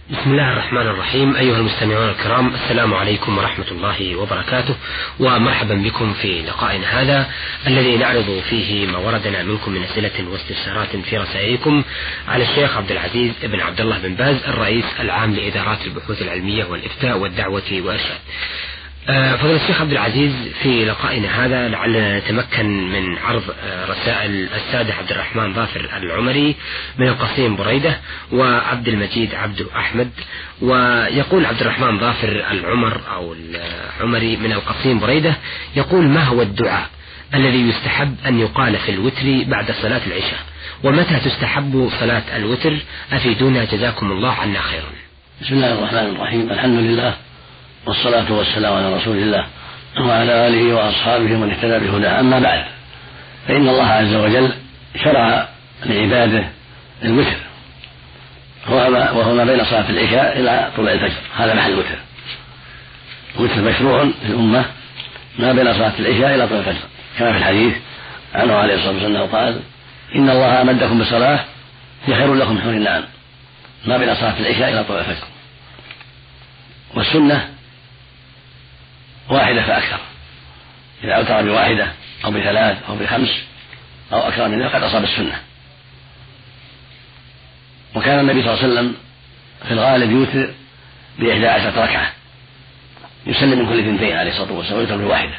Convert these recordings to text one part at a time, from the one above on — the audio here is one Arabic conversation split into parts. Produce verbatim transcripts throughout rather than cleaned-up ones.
بسم الله الرحمن الرحيم. أيها المستمعون الكرام، السلام عليكم ورحمة الله وبركاته، ومرحبا بكم في لقائنا هذا الذي نعرض فيه ما وردنا منكم من أسئلة واستفسارات في رسائلكم على الشيخ عبد العزيز بن عبد الله بن باز الرئيس العام لإدارات البحوث العلمية والإفتاء والدعوة والإرشاد. فضل الشيخ عبد العزيز، في لقائنا هذا لعلنا نتمكن من عرض رسائل السادة عبد الرحمن ظافر العمري من القصيم بريدة وعبد المجيد عبد أحمد. ويقول عبد الرحمن ظافر العمر أو العمري من القصيم بريدة، يقول: ما هو الدعاء الذي يستحب أن يقال في الوتر بعد صلاة العشاء؟ ومتى تستحب صلاة الوتر؟ أفيدونا جزاكم الله عنا خيرا. بسم الله الرحمن الرحيم. الحمد لله والصلاة والسلام على رسول الله وعلى آله وأصحابه ومن اهتدى بهداه. أما بعد، فإن الله عز وجل شرع لعباده الوتر، وهو ما بين صلاة العشاء إلى طلوع الفجر، هذا محل الوتر. الوتر مشروع في الأمة ما بين صلاة العشاء إلى طلوع الفجر، كما في الحديث عنه عليه الصلاة والسلام قال: إن الله أمدكم بصلاة هي خير لكم من حمر النعم، ما بين صلاة العشاء إلى طلوع الفجر. والسنة واحدة فأكثر، إذا أوتر بواحدة أو بثلاث أو بخمس أو أكثر من ذلك قد أصاب السنة. وكان النبي صلى الله عليه وسلم في الغالب يوتر بإحدى عشرة ركعة، يسلم من كل اثنتين عليه الصلاة والسلام، ويوتر بواحدة.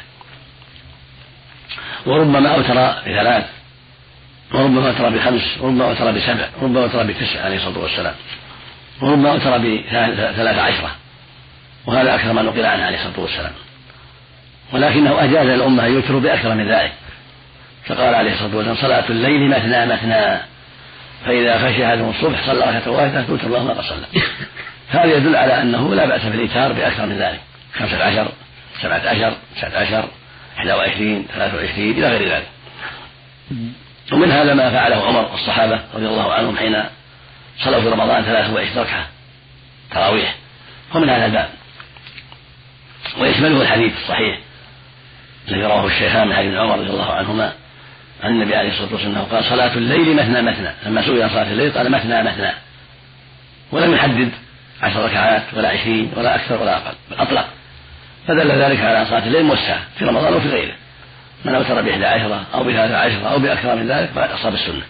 وربما أوتر بثلاث، وربما أوتر بخمس، وربما أوتر بسبع، وربما أوتر بتسع عليه الصلاة والسلام، وربما أوتر بثلاث عشرة، وهذا أكثر ما نقل عنه عليه الصلاة والسلام. ولكنه أجاز الأمة أن يوتروا بأكثر من ذلك، فقال عليه الصلاة والسلام: صلاة الليل مثنى مثنى، فإذا خشي أحدهم الصبح صلى ركعة واحدة توتر الله ما قد صلى. هذا يدل على أنه لا بأس بالإيتار بأكثر من ذلك، خمسة عشر، سبعة عشر، تسعة عشر، إحدى وعشرين، ثلاثة وعشرين، إلى غير ذلك. ومن هذا ما فعله عمر والصحابة رضي الله عنهم حين صلوا في رمضان ثلاثة وعشرين ركعة تراويح، ومن هذا الباب. ويشمله الحديث الصحيح الذي رواه الشيخان من حديث عمر رضي الله عنهما عن النبي عليه الصلاة والسلام قال: صلاة الليل مثنى مثنى. لما سئل عن صلاة الليل قال: مثنى مثنى، ولم يحدد عشر ركعات ولا عشرين ولا أكثر ولا أقل، بل أطلق، فدل ذلك على صلاة الليل موسعة في رمضان وفي غيره. من أوتر بإحدى عشرة أو بثلاثة عشرة أو بأكثر من ذلك فقد أصاب السنة.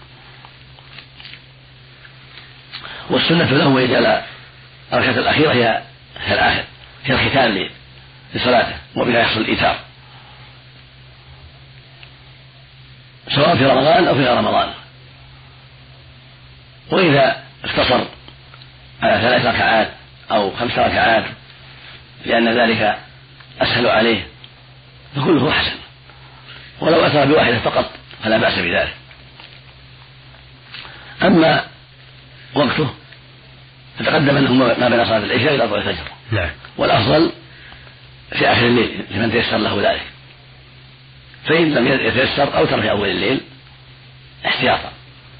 والسنة له يجعل الركعة الأخيرة هي هي الآخر، هي الختام لصلاته، وبها يحصل الإيتار سواء في رمضان أو في غير رمضان. وإذا اقتصر على ثلاث ركعات أو خمس ركعات لأن ذلك أسهل عليه فكله حسن، ولو أتى بواحدة فقط فلا بأس بذلك. أما وقته فتقدم أنه ما بين صلاة العشاء إلى طلوع الفجر، نعم. والأفضل في آخر الليل لمن تيسر له ذلك، فإن لم يتيسر أوتر في أول الليل احتياطا.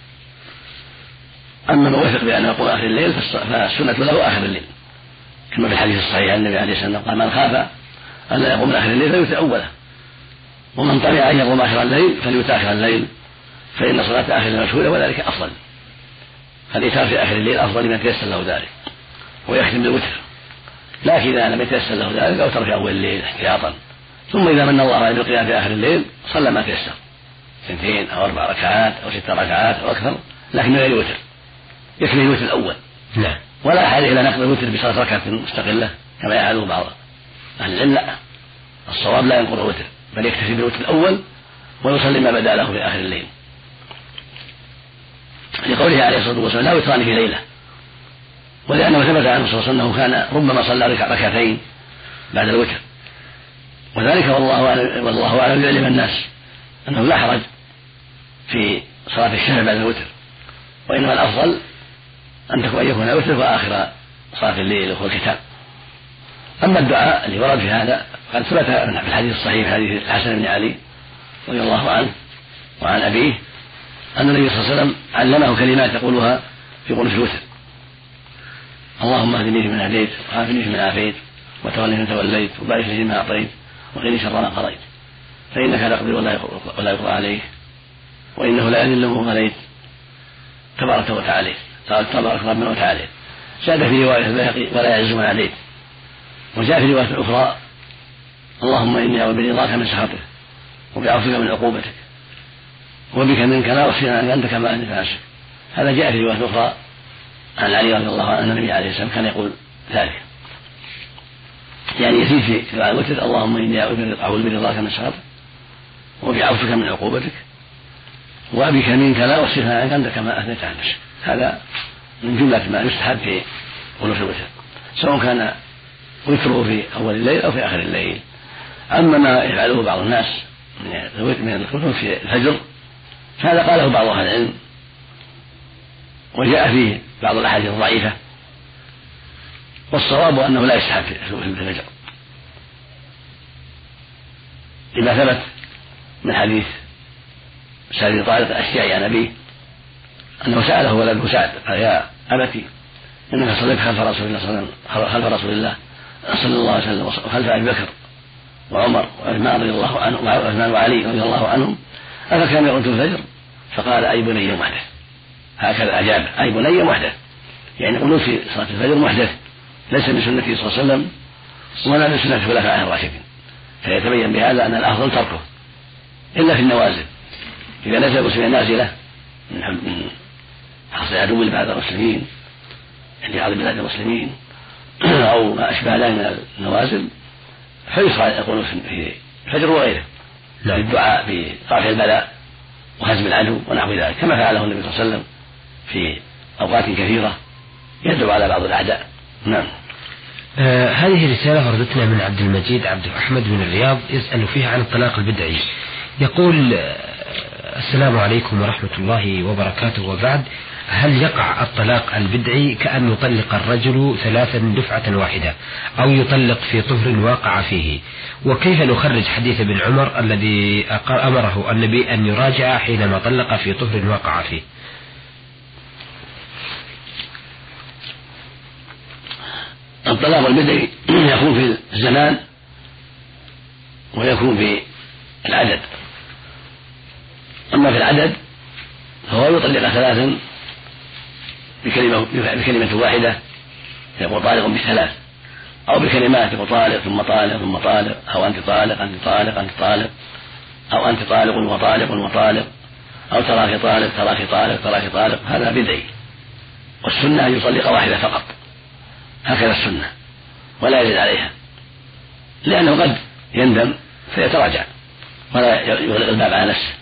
أما من وثق بأن يقوم آخر الليل فالسنة له آخر الليل، كما في الحديث الصحيح النبي عليه الصلاة والسلام قال: من خاف أن لا يقوم آخر الليل فليوتر أوله، ومن طمع أن يقوم آخر الليل فليوتر آخر الليل، فإن صلاة آخر الليل مشهورة وذلك أفضل. فالإيتار في آخر الليل أفضل لمن تيسر له ذلك، ويختم بالوتر. لكن إذا لم يتيسر له ذلك أوتر في أول الليل احتياطا، ثم إذا من الله عليه بالقيام في آخر الليل صلى ما تيسر، اثنتين أو أربع ركعات أو ست ركعات أو أكثر، لكن من غير وتر، يكفي الوتر الأول. نعم. ولا حاجة إلى نقل الوتر بصلاة ركعة مستقلة كما يفعله بعض أهل العلم، لا، الصواب لا ينقل الوتر، بل يكتفي بالوتر الأول ويصلي ما بدا له في آخر الليل، لقوله عليه الصلاة والسلام: لا وتران في ليلة. ولأنه ثبت عنه صلى الله عليه وسلم أنه كان ربما صلى ركعتين بعد الوتر، وذلك والله أعلم والله أعلم يعلم الناس أنه لا حرج في صلاة الشفع بعد الوتر، وإنما الأفضل أن تكون أن يكون الوتر وآخر صلاة الليل وهو الختام. أما الدعاء اللي ورد في هذا قد ثبت في الحديث الصحيح في حديث الحسن بن علي رضي الله عنه وعن أبيه أن النبي صلى الله عليه وسلم علمه كلمات يقولها في قنوت الوتر: اللهم اهدني فيمن هديت، وعافني فيمن عافيت، وتولني فيمن توليت، وبارك لي فيما أعطيت، وقني شر ما قضيت، فإنك لا تقضي ولا يقضى عليك، وإنه لا يذل من واليت، تبارك وتعالى تبارك ربنا وتعالى. زاد في رواية البيهقي ولا يعز من عليك. وجاء في رواية أخرى اللهم إني أعوذ برضاك من سخطك وبعفوك من عقوبتك وبك منك لا أحصي عنك أنت كما أنت نفسك. هذا جاء في رواية أخرى عن علي رضي الله عنه أن النبي عليه السلام كان يقول ذلك، يعني يزيد في دعاء الوتر اللهم إني أعوذ برضاك من سخطك وبعفوك من عقوبتك وبك منك لا أحصي عنك أنت كما أثنيت عن نفسك. هذا من جملة ما يستحب في قنوت الوتر، سواء كان وتره في أول الليل أو في آخر الليل. أما ما يفعله بعض الناس من القنوت في الفجر فهذا قاله بعض أهل العلم وجاء فيه بعض الأحاديث الضعيفة، والصواب أنه لا يستحب في الفجر لما ثبت من حديث سعد بن طارق الأشجعي عن أبيه أنه سأله ولده سعد قال يا أبتي إنك صليت خلف رسول الله صلى خلف رسول الله صلى الله عليه وسلم وخلف أبي بكر وعمر وعثمان رضي الله عنه وعثمان وعلي رضي الله عنهم أفكان يقنت الفجر؟ فقال أي بني محدث. هكذا أجاب أي بني محدث، يعني قنوت في صلاة الفجر محدث ليس من سنته صلى الله عليه وسلم ولا من سنة الخلفاء الراشدين، فيتبين بهذا أن الأفضل تركه إلا في النوازل. إذا نزل المسلمين نازلة من حصل عدو لبعض المسلمين يعني بعض بلاد المسلمين أو ما أشبه ذلك من النوازل فيشرع يقولون في الفجر وغيره للدعاء برفع البلاء وهزم العدو ونحو ذلك، كما فعله النبي صلى الله عليه وسلم في أوقات كثيرة يدعو على بعض الأعداء. نعم. آه هذه رسالة وردتنا من عبد المجيد عبد أحمد من الرياض يسأل فيها عن الطلاق البدعي. يقول آه السلام عليكم ورحمة الله وبركاته، وبعد، هل يقع الطلاق البدعي كأن يطلق الرجل ثلاثا دفعة واحدة أو يطلق في طهر واقع فيه؟ وكيف نخرج حديث ابن عمر الذي أمره النبي أن يراجع حينما طلق في طهر واقع فيه؟ الطلاق البدعي يكون في الزمان ويكون في العدد. أما في العدد فهو يطلق ثلاثا بكلمة, بكلمة واحدة يقول طالق بثلاث، أو بكلمات يقول طالق ثم طالق ثم طالق، أو أنت طالق أنت طالق أنت طالق، أو أنت طالق وطالق وطالق، أو تراك طالق تراك طالق تراك طالق. هذا بدعي، والسنة أن يطلق واحدة فقط، هكذا السنة ولا يزيد عليها، لأنه قد يندم فيتراجع ولا يغلق الباب على نفسه،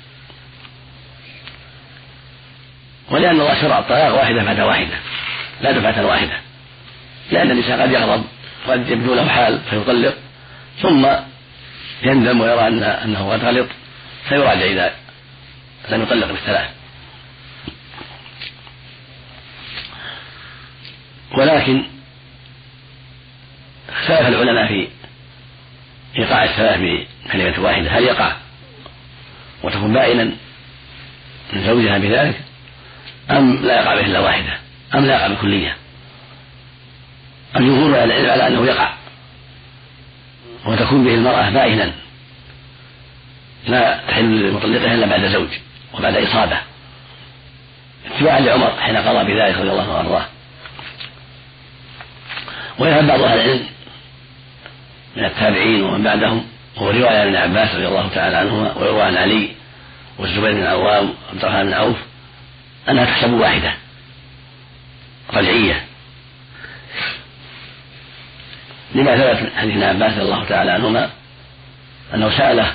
ولأن الله شرع الطلاق واحدة بعد واحدة لا دفعة واحدة، لأن الإنسان قد يغضب قد يبدو له حال فيطلق ثم يندم ويرى أن أنه قد غلط فيراجع إذا لم يطلق بالثلاث. ولكن اختلف العلماء في إيقاع الثلاث بكلمة واحدة، هل يقع وتكون بائنا من زوجها بذلك أم لا يقع به إلا واحدة أم لا يقع بكلية؟ الجمهور العلم على أنه يقع وتكون به المرأة بائنا لا تحل لمطلقها إلا بعد زوج وبعد إصابة، اتباعا لعمر حين قضى بذلك رضي الله عنه وأرضاه. ويذهب بعض أهل العلم من التابعين ومن بعدهم، وهو رواية عن ابن عباس رضي الله تعالى عنهما ويروى عن علي والزبير بن العوام وعبد الرحمن بن عوف أنها تحسب واحدة رجعية، لما ثبت من حديث ابن عباس رضي الله تعالى عنهما أنه سأله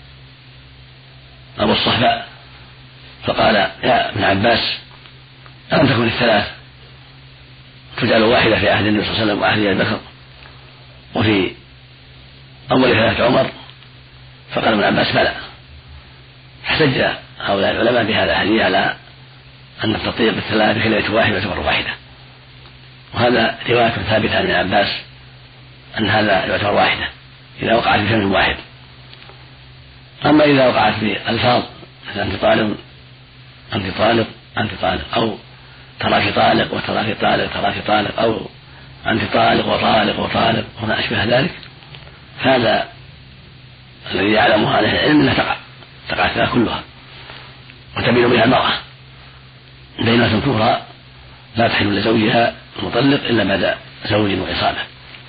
أبو الصهباء فقال يا ابن عباس ألم تكن الثلاث تجعل واحدة في عهد النبي صلى الله عليه وسلم وعهد أبي بكر وفي أول ثلاثة عمر؟ فقال ابن عباس بلى. احتج هؤلاء العلماء بهذا الحديث على أن التطبيق بالثلاث بكلمة واحدة يعتبر واحدة، وهذا رواية ثابتة عن ابن عباس أن هذا يعتبر واحدة إذا وقعت بكلمة واحد. أما إذا وقعت بألفاظ مثل أنت طالق أنت طالق أنت طالق، أو تراك طالق وتراك طالق تراك طالق، أو أنت طالق وطالق وطالق وما أشبه ذلك، هذا الذي يعلمه أهل العلم أنها تقع تقع الثلاث كلها وتبين بها المرأة بينة كبرى لا تحل لزوجها المطلق إلا بعد زوج وإصابة.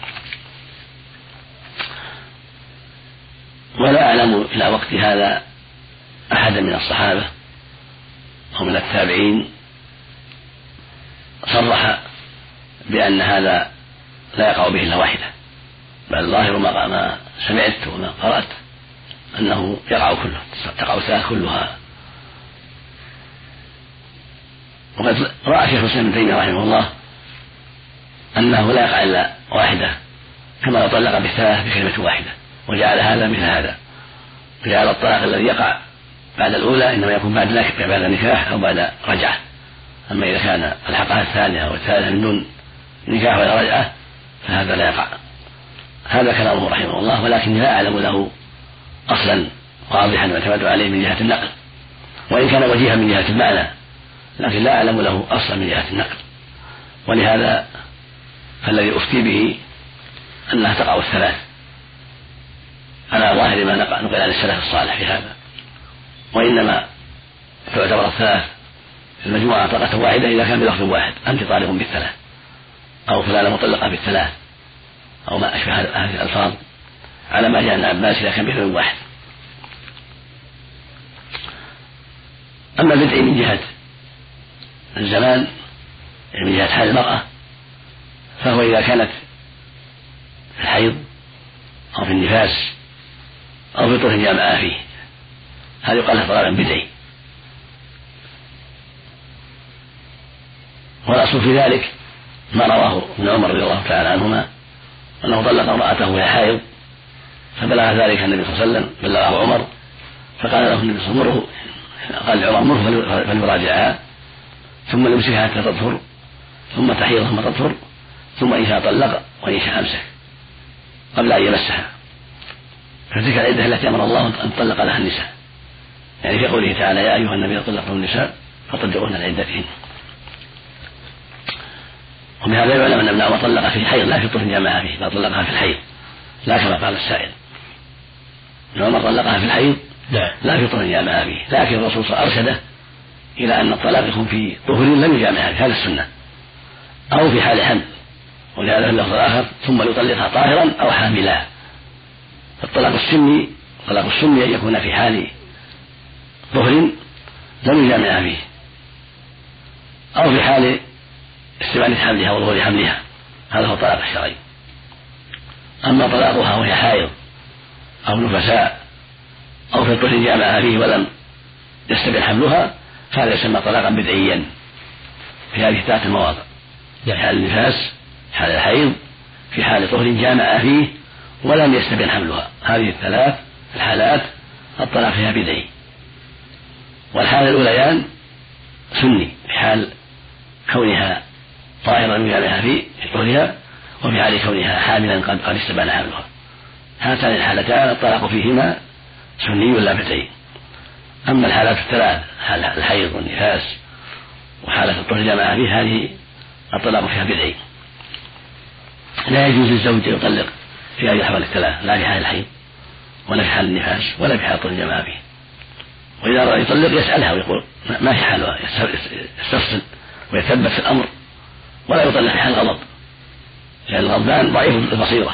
ولا أعلم إلى وقت هذا أحدا من الصحابة أو من التابعين صرح بأن هذا لا يقع به إلا واحدة، بل ظاهر ما سمعت وما قرأت أنه يقع كله، تقع الثلاث كلها. وقد رأى شيخ الإسلام ابن تيمية رحمه الله أنه لا يقع إلا واحدة، كما لو طلق بالثلاث بكلمة واحدة، وجعل هذا مثل هذا، وجعل الطلاق الذي يقع بعد الأولى إنما يكون بعد بعد نكاح أو بعد رجعة. أما إذا كان الحقها الثانية أو الثالثة من دون نكاح ولا رجعة فهذا لا يقع. هذا كلامه رحمه الله، ولكن لا أعلم له أصلا واضحا يعتمد عليه من جهة النقل، وإن كان وجيها من جهة المعنى، لكن لا أعلم له أصلا من جهة النقل. ولهذا فالذي أفتي به أنها تقع الثلاث على ظاهر ما نقل عن السلف الصالح في هذا، وإنما تعتبر الثلاث في المجموعة طلقة واحدة إذا كان بلفظ واحد: أنت طالق بالثلاث، أو فلانة مطلقة بالثلاث، أو ما أشبه هذه الألفاظ، على ما جاء عن عباس إذا كان بلفظ واحد. أما البدع من جهة الزمان من جهة حال المرأة فهو إذا كانت في الحيض أو في النفاس أو في طهر جامعة فيه، هذا يقال له طلاق بدعي. والأصل في ذلك ما رواه ابن عمر رضي الله تعالى عنهما أنه طلق امرأته وهي حائض، فبلغ ذلك النبي صلى الله عليه وسلم، بلغه عمر، فقال له النبي صلى الله عليه وسلم: قال لعمر: مره فليراجعها ثم يمسكها حتى تطهر، ثم تحيض ثم تطهر، ثم إن شاء طلق وإن شاء أمسك قبل أن يمسها. فتلك العدة التي أمر الله أن تطلق لها النساء، يعني في قوله تعالى: يا أيها النبي طلقتم النساء فطلقوهن لعدتهن. وبهذا يعلم أن ابن عمر طلق في الحيض لا في طهر جامعها فيه، بل طلقها في الحيض لا كما قال السائل. ابن عمر طلقها في الحيض لا في طهر جامعها فيه، لكن الرسول صلى الله عليه وسلم أرشده إلى أن الطلاق يكون في طهر لم يجامعها فيه، هذا السنة، أو في حال حمل، ولهذا في اللفظ الآخر: ثم يطلقها طاهرا أو حاملا. الطلاق السني الطلاق السني أن يكون في حال طهر لم يجامعها فيه، أو في حال استبانة حملها وظهور حملها، هذا هو الطلاق الشرعي. أما طلاقها وهي حائض أو نفساء أو في الطهر جامعها فيه ولم يستبن حملها فهذا يسمى طلاقا بدعيا في هذه الثلاث المواضع: في حال النفاس، حال الحيض، في حال طهر جامع فيه ولم يستبن حملها. هذه الثلاث الحالات الطلاق فيها بدعي. والحالة الأوليان سني في حال كونها طاهرا جامعها فيه في طهرها، وفي حال كونها حاملا قد قد استبان حملها. هاتان الحالتان الطلاق فيهما سني لا بدعي. أما الحالات الثلاث: حال الحيض والنفاس وحالة الطهر جامعها فيه، هذه الطلاق فيها بدعي. لا يجوز للزوج أن يطلق في هذه الأحوال الثلاث، لا في حال الحيض ولا في حال النفاس ولا في حال الطهر جامعها فيه. وإذا أراد يطلق يسألها ويقول ما في حالها، يستفصل ويثبت في الأمر، ولا يطلق في حال الغضب، لأن الغضبان ضعيف البصيرة،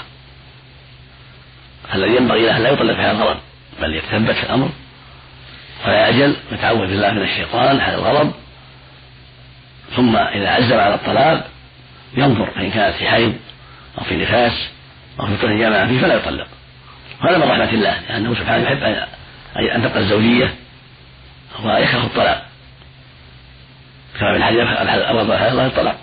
الذي ينبغي له لا يطلق في حال الغضب، بل يتثبت في الأمر ولا يعجل ويتعوذ بالله من الشيطان حال الغضب، ثم إذا عزم على الطلاق ينظر فإن كانت في حيض أو في نفاس أو في طهر جامعها فيه فلا يطلق. هذا من رحمة الله، لأنه سبحانه يحب أن تبقى الزوجية ويكره الطلاق، كما في الحديث: أراد الله الطلاق.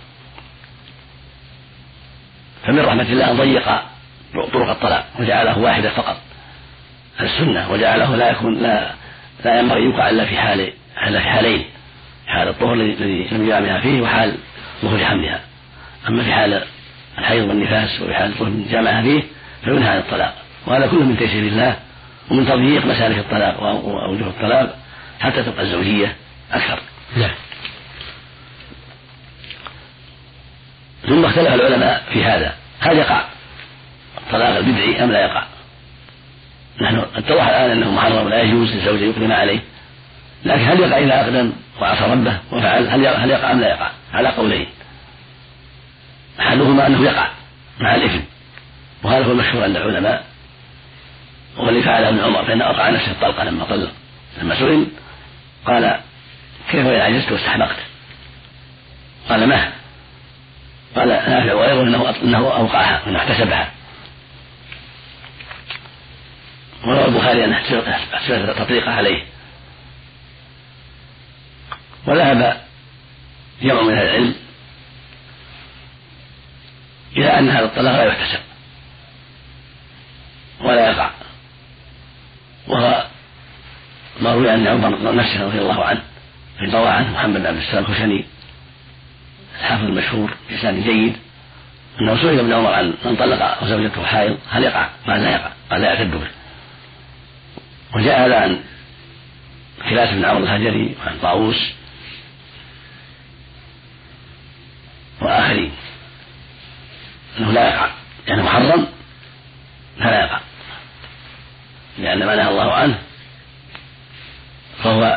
فمن رحمة الله أن ضيق طرق الطلاق وجعله واحدة فقط السنة، وجعله لا يكون لا لا ينبغي يوقع إلا في حال إلا في حالين: حال الطهر الذي لم يجامعها فيه وحال ظهور حملها. أما في حال الحيض والنفاس وفي حال الطهر جامعها فيه فينهى عن الطلاق. وهذا كله من تيسير الله ومن تضييق مسالك الطلاق وأوجه الطلاق حتى تبقى الزوجية أكثر. نعم. ثم اختلف العلماء في هذا: هل يقع الطلاق البدعي أم لا يقع؟ نحن اتضح الآن أنه محرم لا يجوز للزوج يقدم عليه، لكن هل يقع إذا أقدم وعصى ربه وفعل؟ هل هل يقع أم لا يقع؟ على قولين: أحدهما أنه يقع مع الإثم، وهذا هو المشهور عند العلماء، والذي فعله ابن عمر فإنه أوقع نفسه الطلقة لما طلق. لما سئل قال كيف إذا عجزت واستحمقت؟ قال ما؟ قال نافع وغيره إنه أوقعها وإنه احتسبها. وروى البخاري أن احتسب تطليقه عليه. وذهب جمع من العلم إلى أن هذا الطلاق لا يحتسب ولا يقع، وهو ما روي عن عمر نفسه رضي الله عنه في روى عنه محمد بن عبد السلام الخشني الحافظ المشهور بإسناد جيد أنه سئل ابن عمر عن من طلق وزوجته حائض هل يقع؟ قال لا يقع، قال لا يعتد به. وجاء هذا عن خلاف بن عمرو الهجري وعن طاووس وآخرين أنه لا يقع، يعني محرم فلا يقع، لأن ما نهى الله عنه فهو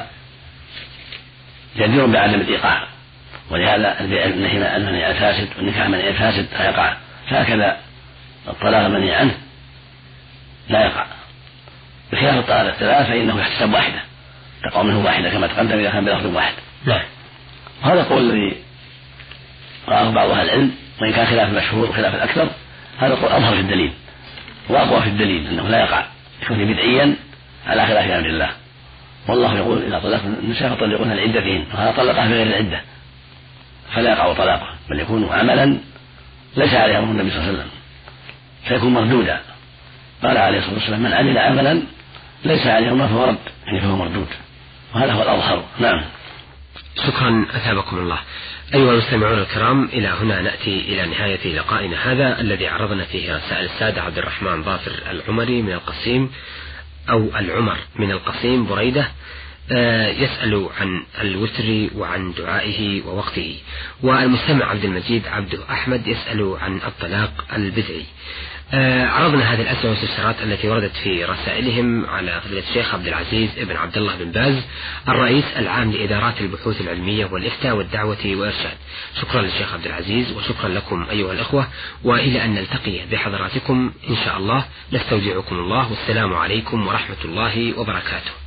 جدير بعدم الإيقاع، ولهذا النهي المنهي الفاسد والنكاح المنهي الفاسد لا يقع، فهكذا الطلاق المنهي عنه لا يقع. بخلاف الطلاق الثلاث فإنه يحتسب واحدة، تقع منه واحدة كما تقدم إذا كان بلفظ واحد. نعم. وهذا القول الذي قاله بعض أهل العلم وإن كان خلاف المشهور وخلاف الأكثر، هذا القول أظهر في الدليل وأقوى في الدليل أنه لا يقع، يكون بدعيا على خلاف أمر الله. والله يقول إذا طلقتم النساء فطلقوهن لعدتهن، وهذا طلقها بغير العدة فلا يقع طلاقه، بل يكون عملا ليس عليه أمر النبي صلى الله عليه وسلم فيكون مردودا. قال عليه الصلاة والسلام من عمل عملا ليس عليه أمر فهو رد، يعني فهو مردود، وهذا هو الأظهر. نعم. شكرا أثابكم الله. أيها المستمعون الكرام، إلى هنا نأتي إلى نهاية لقائنا هذا الذي عرضنا فيه رسائل السادة عبد الرحمن ظافر العمري من القصيم أو العمر من القصيم بريدة، يسأل عن الوتر وعن دعائه ووقته، والمستمع عبد المجيد عبد أحمد يسأل عن الطلاق البدعي. عرضنا هذه الأسئلة والاستفسارات التي وردت في رسائلهم على فضيلة الشيخ عبد العزيز ابن عبد الله بن باز الرئيس العام لإدارات البحوث العلمية والإفتاء والدعوة والإرشاد. شكرا للشيخ عبد العزيز وشكرا لكم أيها الأخوة، وإلى أن نلتقي بحضراتكم إن شاء الله نستودعكم الله، والسلام عليكم ورحمة الله وبركاته.